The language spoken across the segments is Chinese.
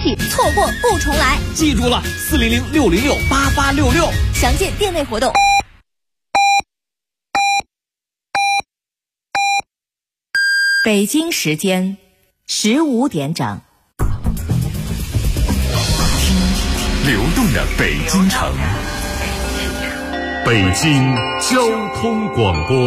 起，错过不重来。 记住了，400-606-8866， 详见店内活动。 北京时间15点整。 流动的北京城，北京交通广播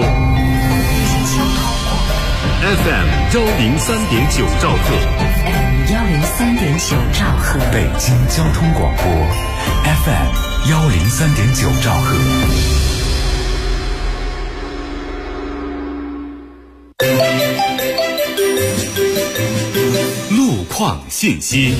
FM 103.9兆赫 103.9兆赫， 北京交通广播 FM 103.9兆赫。路况信息。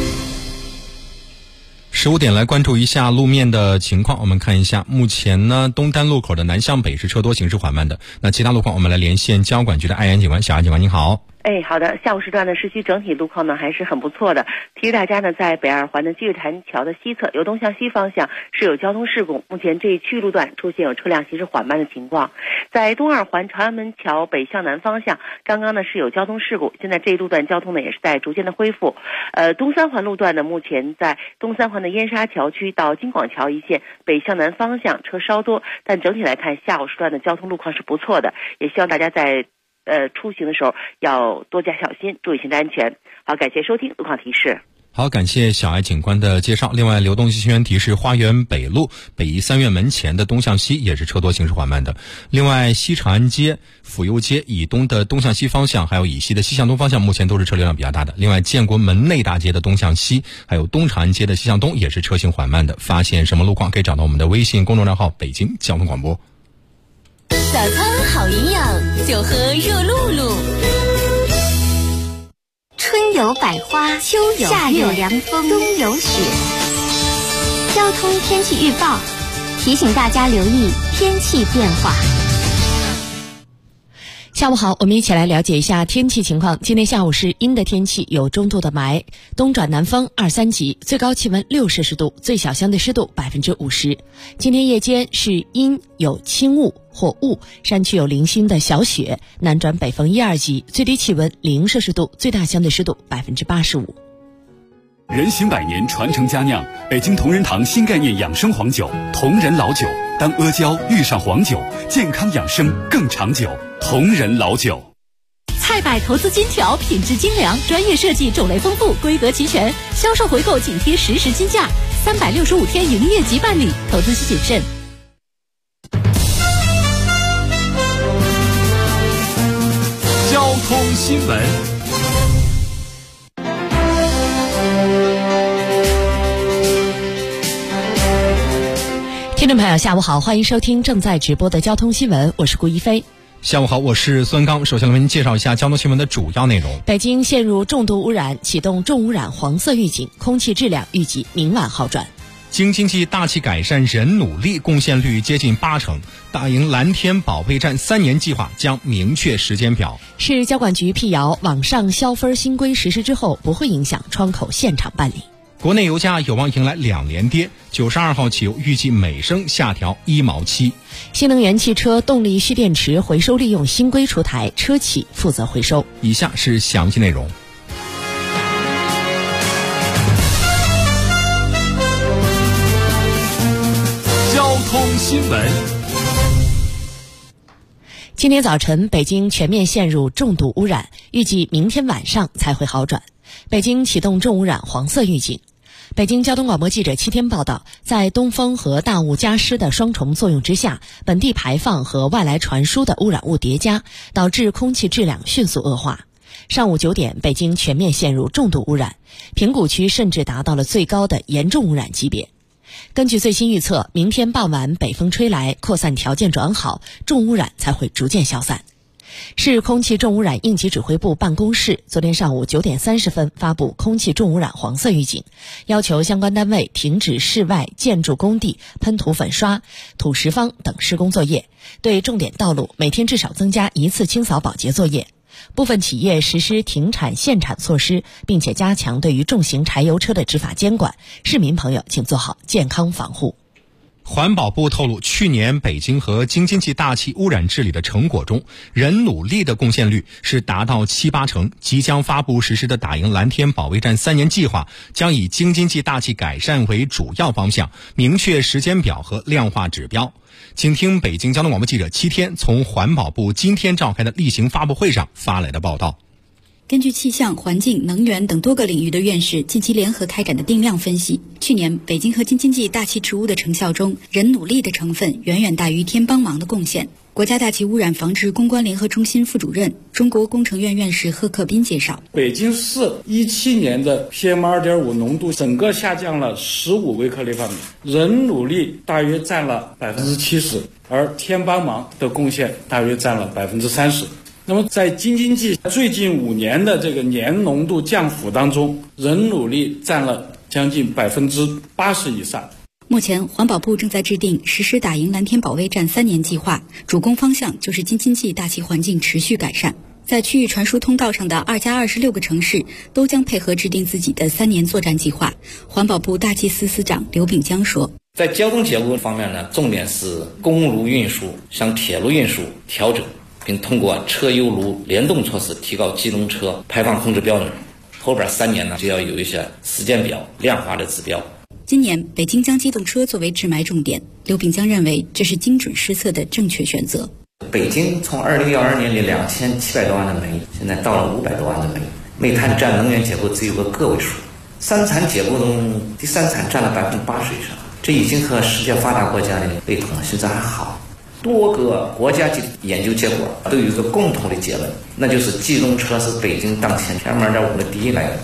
15点来关注一下路面的情况。我们看一下，目前呢，东单路口的南向北是车多，行驶缓慢的。那其他路况，我们来连线交管局的艾安警官。小艾警官您好。 好的，下午时段的市区整体路况呢还是很不错的。提示大家呢，在北二环的积水潭桥的西侧，由东向西方向是有交通事故，目前这一区域路段出现有车辆行驶缓慢的情况。在东二环朝阳门桥北向南方向，刚刚呢是有交通事故，现在这一路段交通呢也是在逐渐的恢复。东三环路段呢，目前在东三环的燕莎桥区到金广桥一线北向南方向车稍多，但整体来看，下午时段的交通路况是不错的，也希望大家在出行的时候要多加小心，注意行车安全。好，感谢收听路况提示。 好，感谢小艾警官的介绍。另外，流动信息源提示，花园北路北宜三院门前的东向西也是车多，行驶缓慢的。另外，西长安街、府右街以东的东向西方向，还有以西的西向东方向，目前都是车流量比较大的。另外，建国门内大街的东向西，还有东长安街的西向东也是车行缓慢的。发现什么路况，可以找到我们的微信公众账号北京交通广播。 早餐好营养，就喝热露露。春有百花，秋有夏有凉风，冬有雪。交通天气预报提醒大家留意天气变化。 下午好，我们一起来了解一下天气情况。今天下午是阴的天气，有中度的霾，东转南风2、3级，最高气温6摄氏度，最小相对湿度50%。今天夜间是阴，有轻雾或雾，山区有零星的小雪，南转北风1、2级，最低气温0摄氏度，最大相对湿度85%。 人行百年，传承佳酿，北京同仁堂新概念养生黄酒，同仁老酒。当阿胶遇上黄酒，健康养生更长久。同仁老酒。 菜百投资金条，品质精良，专业设计，种类丰富，规格齐全，销售回购紧贴实时金价，365天营业即办理，投资需谨慎。 交通新闻。 听众朋友下午好，欢迎收听正在直播的交通新闻，我是顾一飞。 下午好，我是孙刚。首先来为您介绍一下交通新闻的主要内容。 北京陷入重度污染，启动重污染黄色预警，空气质量预计明晚好转。 京津冀大气改善人努力，贡献率接近80%。大营蓝天保卫战3年计划将明确时间表。 市交管局辟谣，网上消分新规实施之后，不会影响窗口现场办理。 国内油价有望迎来2连跌，92号汽油预计每升下调1毛7。 新能源汽车动力蓄电池回收利用新规出台，车企负责回收。 以下是详细内容。 交通新闻。 今天早晨，北京全面陷入重度污染，预计明天晚上才会好转。北京启动重污染黄色预警。北京交通广播记者7天报道，在东风和大雾加湿的双重作用之下，本地排放和外来传输的污染物叠加，导致空气质量迅速恶化。上午9点，北京全面陷入重度污染，平谷区甚至达到了最高的严重污染级别。根据最新预测，明天傍晚北风吹来，扩散条件转好，重污染才会逐渐消散。市空气重污染应急指挥部办公室昨天上午9点30分发布空气重污染黄色预警，要求相关单位停止室外建筑工地喷涂粉刷、土石方等施工作业，对重点道路每天至少增加1次清扫保洁作业。部分企业实施停产限产措施，并且加强对于重型柴油车的执法监管，市民朋友请做好健康防护。 环保部透露，去年北京和京津冀大气污染治理的成果中，人努力的贡献率是达到7、8成。即将发布实施的打赢蓝天保卫战3年计划，将以京津冀大气改善为主要方向，明确时间表和量化指标。请听北京交通广播记者7天从环保部今天召开的例行发布会上发来的报道。 根据气象、环境、能源等多个领域的院士近期联合开展的定量分析，去年北京和京津冀大气治污的成效中，人努力的成分远远大于天帮忙的贡献。国家大气污染防治攻关联合中心副主任、中国工程院院士贺克斌介绍， 北京市17年的 PM2.5 浓度整个下降了15微克立方米，人努力大约占了70%，而天帮忙的贡献大约占了30%。那么在京津冀最近5年的这个年浓度降幅当中，人努力占了将近80%以上。 目前环保部正在制定实施打赢蓝天保卫战3年计划，主攻方向就是京津冀大气环境持续改善。在区域传输通道上的2+26个城市都将配合制定自己的3年作战计划。环保部大气司司长刘炳江说， 在交通结构方面呢，重点是公路运输向铁路运输调整，并通过车油路联动措施提高机动车排放控制标准。后边3年呢，就要有一些时间表、量化的指标。 今年北京将机动车作为治霾重点，刘炳江认为这是精准施策的正确选择。 北京从2012年的2700多万的煤，现在到了500多万的煤，煤炭占能源结构只有个个位数，三产结构中第三产占了80%以上，这已经和世界发达国家的类同了，甚至还好。多个国家级研究结果都有一个共同的结论，那就是机动车是北京当前 PM2.5 的第一来源。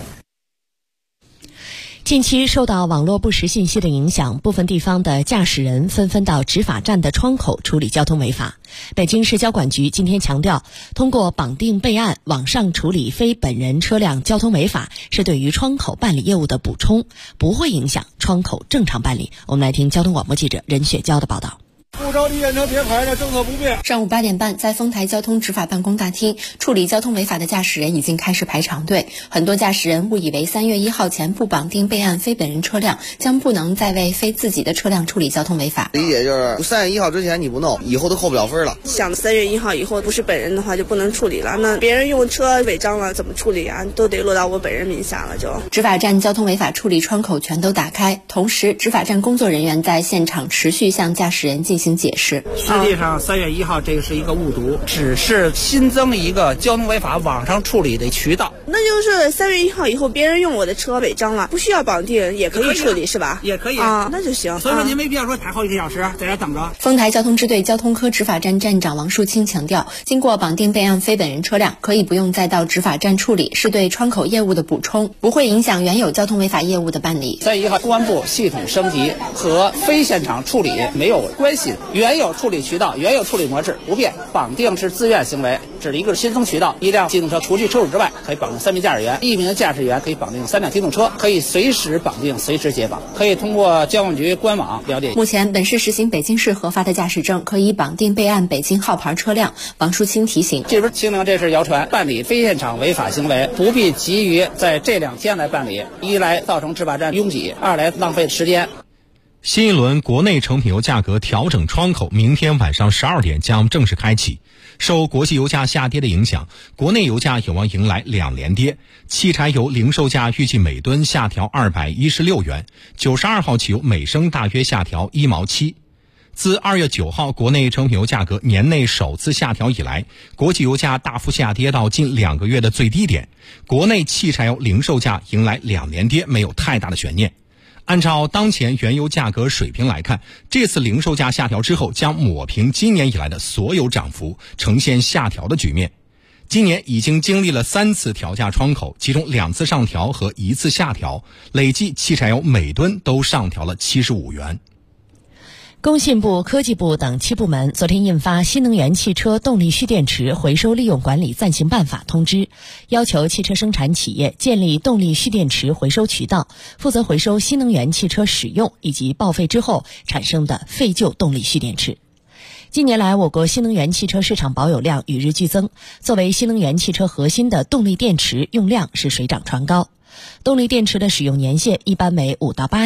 近期受到网络不实信息的影响，部分地方的驾驶人纷纷到执法站的窗口处理交通违法。北京市交管局今天强调，通过绑定备案、网上处理非本人车辆交通违法，是对于窗口办理业务的补充，不会影响窗口正常办理。我们来听交通广播记者任雪娇的报道。 不着地验车别排着，政策不变。 上午8点半，在丰台交通执法办公大厅，处理交通违法的驾驶人已经开始排长队。很多驾驶人误以为3月1号前不绑定备案非本人车辆，将不能再为非自己的车辆处理交通违法。 理解就是3月1号之前你不弄，以后都扣不了分了。 像3月1号以后不是本人的话就不能处理了，那别人用车违章了怎么处理啊？都得落到我本人名下了就。 执法站交通违法处理窗口全都打开，同时执法站工作人员在现场持续向驾驶人进行解释。 实际上3月1号这个是一个误读，只是新增一个交通违法网上处理的渠道。 那就是3月1号以后别人用我的车违章了，不需要绑定也可以处理是吧？ 也可以啊，那就行。 所以说您没必要说排好几个小时在这等着。 丰台交通支队交通科执法站站长王树清强调，经过绑定备案非本人车辆可以不用再到执法站处理，是对窗口业务的补充，不会影响原有交通违法业务的办理。 3月1号公安部系统升级，和非现场处理没有关系，原有处理渠道、原有处理模式不变，绑定是自愿行为，只是一个新增渠道。1辆机动车除去车主之外，可以绑定3名驾驶员，1名驾驶员可以绑定3辆机动车，可以随时绑定、随时解绑，可以通过交管局官网了解。 目前本市实行北京市核发的驾驶证可以绑定备案北京号牌车辆。王树清提醒， 这边清零这是谣传，办理非现场违法行为不必急于在这2天来办理，一来造成执法站拥挤，二来浪费时间。 新一轮国内成品油价格调整窗口明天晚上12点将正式开启。受国际油价下跌的影响，国内油价有望迎来2连跌。汽柴油零售价预计每吨下调216元，92号汽油每升大约下调1毛7。自2月9号国内成品油价格年内首次下调以来，国际油价大幅下跌到近2个月的最低点，国内汽柴油零售价迎来2连跌，没有太大的悬念。按照当前原油价格水平来看，这次零售价下调之后将抹平今年以来的所有涨幅，呈现下调的局面。今年已经经历了3次调价窗口，其中2次上调和1次下调，累计汽柴油每吨都上调了75元。 工信部、科技部等7部门昨天印发《新能源汽车动力蓄电池回收利用管理暂行办法》通知，要求汽车生产企业建立动力蓄电池回收渠道，负责回收新能源汽车使用以及报废之后产生的废旧动力蓄电池。近年来，我国新能源汽车市场保有量与日俱增，作为新能源汽车核心的动力电池用量是水涨船高。动力电池的使用年限一般为5到8年。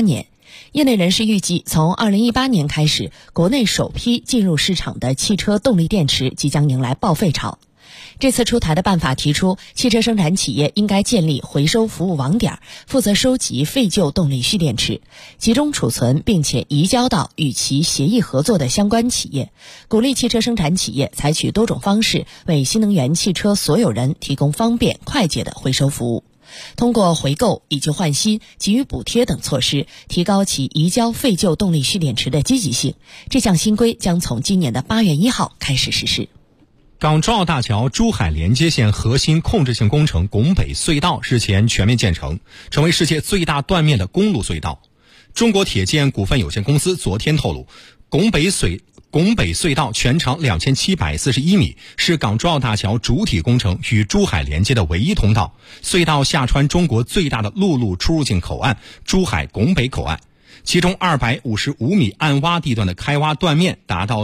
业内人士预计，从2018年开始，国内首批进入市场的汽车动力电池即将迎来报废潮。这次出台的办法提出，汽车生产企业应该建立回收服务网点，负责收集废旧动力蓄电池，集中储存并且移交到与其协议合作的相关企业，鼓励汽车生产企业采取多种方式，为新能源汽车所有人提供方便快捷的回收服务。通过回购、以旧换新、给予补贴等措施，提高其移交废旧动力蓄电池的积极性。这项新规将从今年的8月1号开始实施。 港珠澳大桥珠海连接线核心控制性工程拱北隧道日前全面建成，成为世界最大断面的公路隧道。中国铁建股份有限公司昨天透露，拱北隧道全长2741米，是港珠澳大桥主体工程与珠海连接的唯一通道。隧道下穿中国最大的陆路出入境口岸珠海拱北口岸，其中255米暗挖地段的开挖断面达到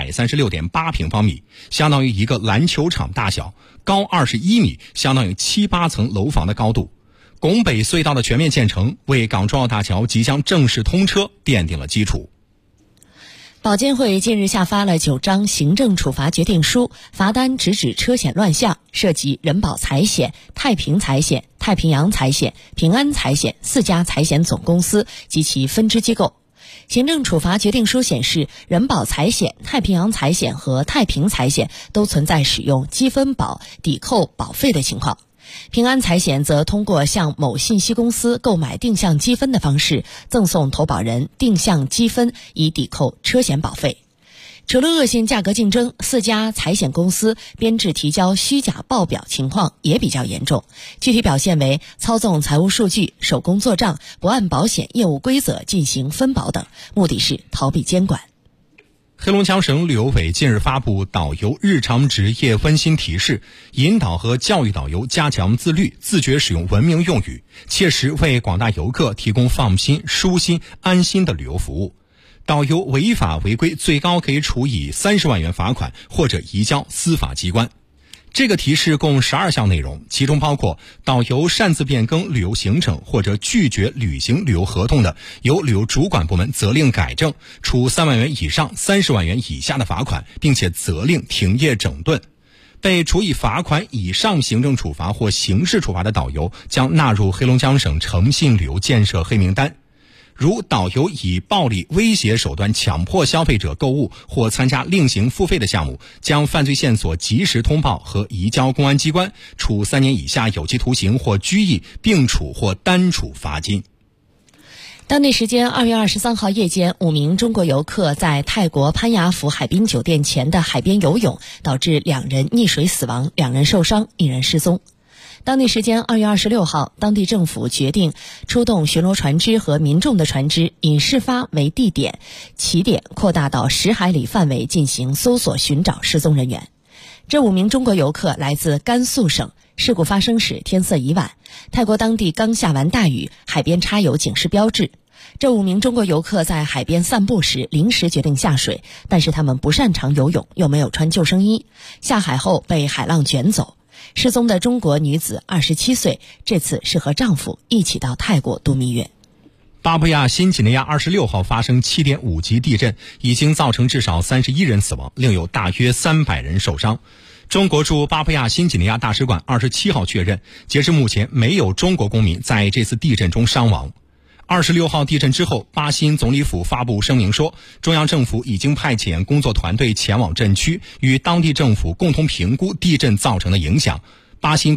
336.8平方米，相当于一个篮球场大小，高21米，相当于7-8层楼房的高度。拱北隧道的全面建成，为港珠澳大桥即将正式通车奠定了基础。 保监会近日下发了9张行政处罚决定书，罚单直指车险乱象，涉及人保财险、太平财险、太平洋财险、平安财险4家财险总公司及其分支机构。行政处罚决定书显示，人保财险、太平洋财险和太平财险都存在使用积分保抵扣保费的情况。平安财险则通过向某信息公司购买定向积分的方式，赠送投保人定向积分以抵扣车险保费。除了恶性价格竞争，4家财险公司编制提交虚假报表情况也比较严重，具体表现为操纵财务数据、手工做账、不按保险业务规则进行分保等，目的是逃避监管。 黑龙江省旅游委近日发布导游日常职业温馨提示，引导和教育导游加强自律，自觉使用文明用语，切实为广大游客提供放心、舒心、安心的旅游服务。导游违法违规最高可以处以30万元罚款，或者移交司法机关。这个提示共12项内容，其中包括导游擅自变更旅游行程或者拒绝履行旅游合同的，由旅游主管部门责令改正，处3万元以上30万元以下的罚款，并且责令停业整顿。被处以罚款以上行政处罚或刑事处罚的导游将纳入黑龙江省诚信旅游建设黑名单。如导游以暴力威胁手段强迫消费者购物或参加另行付费的项目，将犯罪线索及时通报和移交公安机关，处3年以下有期徒刑或拘役，并处或单处罚金。 当地时间2月23号夜间，5名中国游客在泰国潘雅府海滨酒店前的海边游泳，导致2人溺水死亡，2人受伤，1人失踪。当地时间2月26号，当地政府决定出动巡逻船只和民众的船只，以事发为起点扩大到10海里范围进行搜索寻找失踪人员。这5名中国游客来自甘肃省，事故发生时天色已晚，泰国当地刚下完大雨，海边插有警示标志。这5名中国游客在海边散步时临时决定下水，但是他们不擅长游泳，又没有穿救生衣，下海后被海浪卷走。失踪的中国女子27岁，这次是和丈夫一起到泰国度蜜月。 巴布亚新几内亚26号发生7.5级地震，已经造成至少31人死亡，另有大约300人受伤。中国驻巴布亚新几内亚大使馆27号确认，截至目前没有中国公民在这次地震中伤亡。26号地震之后，巴新总理府发布声明说，中央政府已经派遣工作团队前往震区，与当地政府共同评估地震造成的影响。巴新